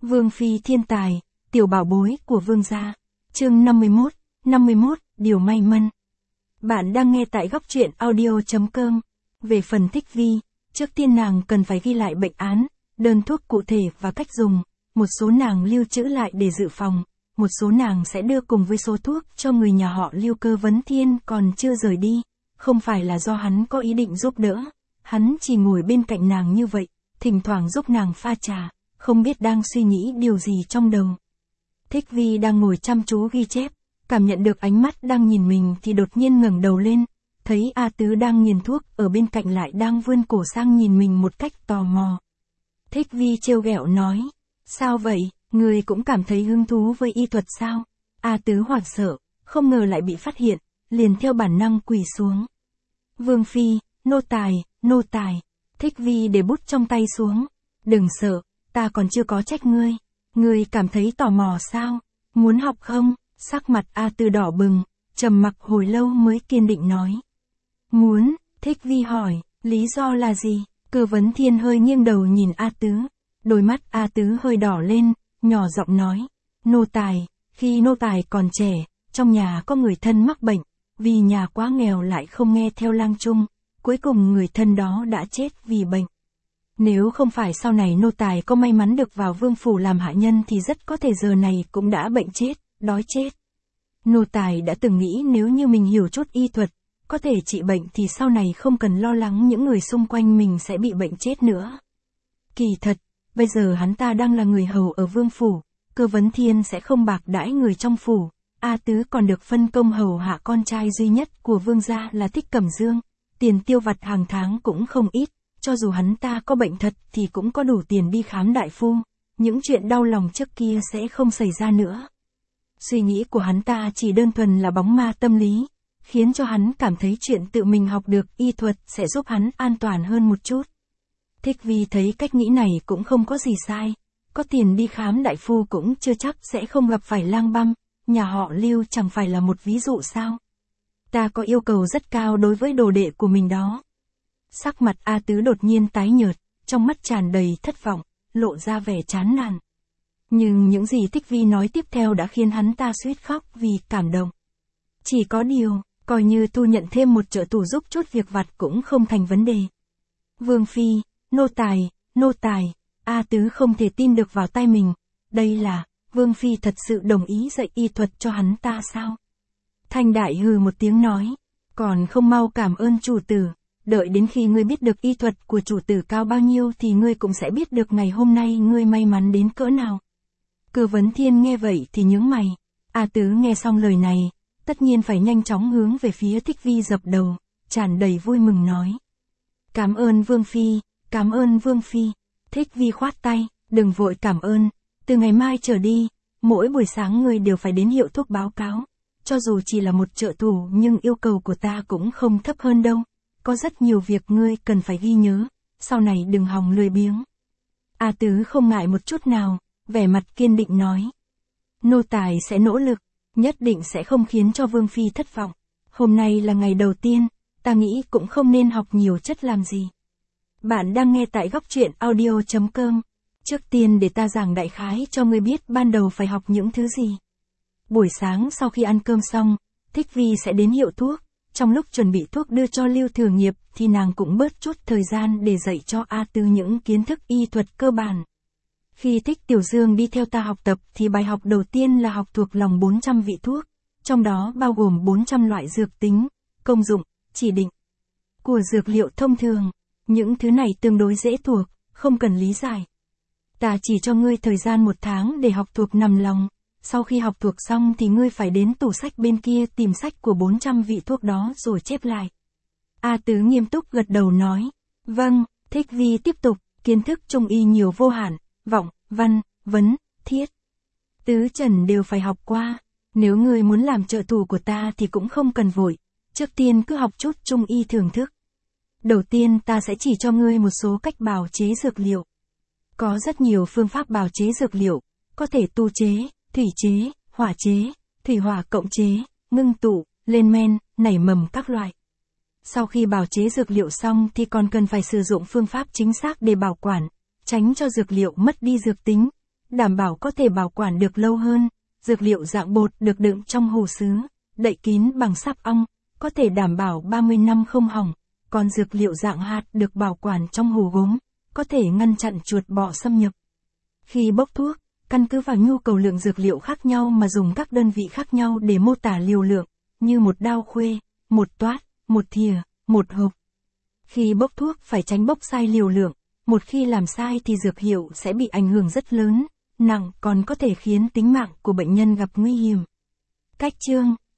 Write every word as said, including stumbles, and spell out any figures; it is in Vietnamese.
Vương phi thiên tài, tiểu bảo bối của vương gia. Chương năm mươi mốt, năm mươi mốt, điều may mắn. Bạn đang nghe tại góc truyện audio chấm com. Về phần Thích Vi, trước tiên nàng cần phải ghi lại bệnh án, đơn thuốc cụ thể và cách dùng, một số nàng lưu trữ lại để dự phòng, một số nàng sẽ đưa cùng với số thuốc cho người nhà họ Lưu Cơ Vấn Thiên còn chưa rời đi, không phải là do hắn có ý định giúp đỡ, hắn chỉ ngồi bên cạnh nàng như vậy, thỉnh thoảng giúp nàng pha trà, không biết đang suy nghĩ điều gì trong đầu. Thích Vi đang ngồi chăm chú ghi chép, cảm nhận được ánh mắt đang nhìn mình thì đột nhiên ngẩng đầu lên, thấy A Tứ đang nghiền thuốc ở bên cạnh lại đang vươn cổ sang nhìn mình một cách tò mò. Thích Vi trêu ghẹo nói, sao vậy, người cũng cảm thấy hứng thú với y thuật sao? A Tứ hoảng sợ, không ngờ lại bị phát hiện, liền theo bản năng quỳ xuống. Vương phi, nô tài, nô tài. Thích Vi để bút trong tay xuống, đừng sợ, ta còn chưa có trách ngươi. Ngươi cảm thấy tò mò sao? Muốn học không? Sắc mặt A Tứ đỏ bừng, trầm mặc hồi lâu mới kiên định nói. Muốn. Thích Vi hỏi, lý do là gì? Cơ Vấn Thiên hơi nghiêng đầu nhìn A Tứ, đôi mắt A Tứ hơi đỏ lên, nhỏ giọng nói, nô tài, khi nô tài còn trẻ, trong nhà có người thân mắc bệnh, vì nhà quá nghèo lại không nghe theo lang trung, cuối cùng người thân đó đã chết vì bệnh. Nếu không phải sau này nô tài có may mắn được vào vương phủ làm hạ nhân thì rất có thể giờ này cũng đã bệnh chết, đói chết. Nô tài đã từng nghĩ nếu như mình hiểu chút y thuật, có thể trị bệnh thì sau này không cần lo lắng những người xung quanh mình sẽ bị bệnh chết nữa. Kỳ thật, bây giờ hắn ta đang là người hầu ở vương phủ, Cơ Vấn Thiên sẽ không bạc đãi người trong phủ, A Tứ còn được phân công hầu hạ con trai duy nhất của vương gia là Thích Cẩm Dương, tiền tiêu vặt hàng tháng cũng không ít, cho dù hắn ta có bệnh thật thì cũng có đủ tiền đi khám đại phu, những chuyện đau lòng trước kia sẽ không xảy ra nữa. Suy nghĩ của hắn ta chỉ đơn thuần là bóng ma tâm lý, khiến cho hắn cảm thấy chuyện tự mình học được y thuật sẽ giúp hắn an toàn hơn một chút. Thích Vi thấy cách nghĩ này cũng không có gì sai, có tiền đi khám đại phu cũng chưa chắc sẽ không gặp phải lang băm, nhà họ Lưu chẳng phải là một ví dụ sao. Ta có yêu cầu rất cao đối với đồ đệ của mình đó. Sắc mặt A Tứ đột nhiên tái nhợt, trong mắt tràn đầy thất vọng, lộ ra vẻ chán nản. Nhưng những gì Thích Vi nói tiếp theo đã khiến hắn ta suýt khóc vì cảm động. Chỉ có điều, coi như tu nhận thêm một trợ thủ giúp chút việc vặt cũng không thành vấn đề. Vương phi, nô tài, nô tài, A Tứ không thể tin được vào tai mình, đây là, Vương phi thật sự đồng ý dạy y thuật cho hắn ta sao? Thanh Đại hừ một tiếng nói, còn không mau cảm ơn chủ tử, đợi đến khi ngươi biết được y thuật của chủ tử cao bao nhiêu thì ngươi cũng sẽ biết được ngày hôm nay ngươi may mắn đến cỡ nào. Cơ Vấn Thiên nghe vậy thì nhướng mày, A Tứ nghe xong lời này, tất nhiên phải nhanh chóng hướng về phía Thích Vi dập đầu, tràn đầy vui mừng nói. Cảm ơn Vương phi, cảm ơn Vương phi. Thích Vi khoát tay, đừng vội cảm ơn, từ ngày mai trở đi, mỗi buổi sáng ngươi đều phải đến hiệu thuốc báo cáo, cho dù chỉ là một trợ thủ nhưng yêu cầu của ta cũng không thấp hơn đâu, có rất nhiều việc ngươi cần phải ghi nhớ, sau này đừng hòng lười biếng. A Tứ không ngại một chút nào, vẻ mặt kiên định nói. Nô tài sẽ nỗ lực, nhất định sẽ không khiến cho Vương phi thất vọng. Hôm nay là ngày đầu tiên, ta nghĩ cũng không nên học nhiều chất làm gì. Bạn đang nghe tại góc truyện audio chấm com. Trước tiên để ta giảng đại khái cho ngươi biết ban đầu phải học những thứ gì. Buổi sáng sau khi ăn cơm xong, Thích Vi sẽ đến hiệu thuốc, trong lúc chuẩn bị thuốc đưa cho Lưu Thừa Nghiệp thì nàng cũng bớt chút thời gian để dạy cho A Tứ những kiến thức y thuật cơ bản. Khi Thích Tiểu Dương đi theo ta học tập thì bài học đầu tiên là học thuộc lòng bốn trăm vị thuốc, trong đó bao gồm bốn trăm loại dược tính, công dụng, chỉ định của dược liệu thông thường. Những thứ này tương đối dễ thuộc, không cần lý giải. Ta chỉ cho ngươi thời gian một tháng để học thuộc nằm lòng, sau khi học thuộc xong thì ngươi phải đến tủ sách bên kia tìm sách của bốn trăm vị thuốc đó rồi chép lại. A Tứ nghiêm túc gật đầu nói, vâng. Thích Vi tiếp tục, kiến thức trung y nhiều vô hạn, vọng, văn, vấn, thiết, tứ trần đều phải học qua. Nếu ngươi muốn làm trợ thủ của ta thì cũng không cần vội, trước tiên cứ học chút trung y thưởng thức. Đầu tiên ta sẽ chỉ cho ngươi một số cách bào chế dược liệu. Có rất nhiều phương pháp bào chế dược liệu, có thể tu chế, thủy chế, hỏa chế, thủy hỏa cộng chế, ngưng tụ, lên men, nảy mầm các loại. Sau khi bào chế dược liệu xong thì còn cần phải sử dụng phương pháp chính xác để bảo quản, tránh cho dược liệu mất đi dược tính, đảm bảo có thể bảo quản được lâu hơn. Dược liệu dạng bột được đựng trong hồ sứ, đậy kín bằng sáp ong, có thể đảm bảo ba mươi năm không hỏng. Còn dược liệu dạng hạt được bảo quản trong hồ gốm, có thể ngăn chặn chuột bọ xâm nhập. Khi bốc thuốc, căn cứ vào nhu cầu lượng dược liệu khác nhau mà dùng các đơn vị khác nhau để mô tả liều lượng, như một đao khuê, một toát, một thìa, một hộp. Khi bốc thuốc phải tránh bốc sai liều lượng, một khi làm sai thì dược hiệu sẽ bị ảnh hưởng rất lớn, nặng còn có thể khiến tính mạng của bệnh nhân gặp nguy hiểm. Cách chương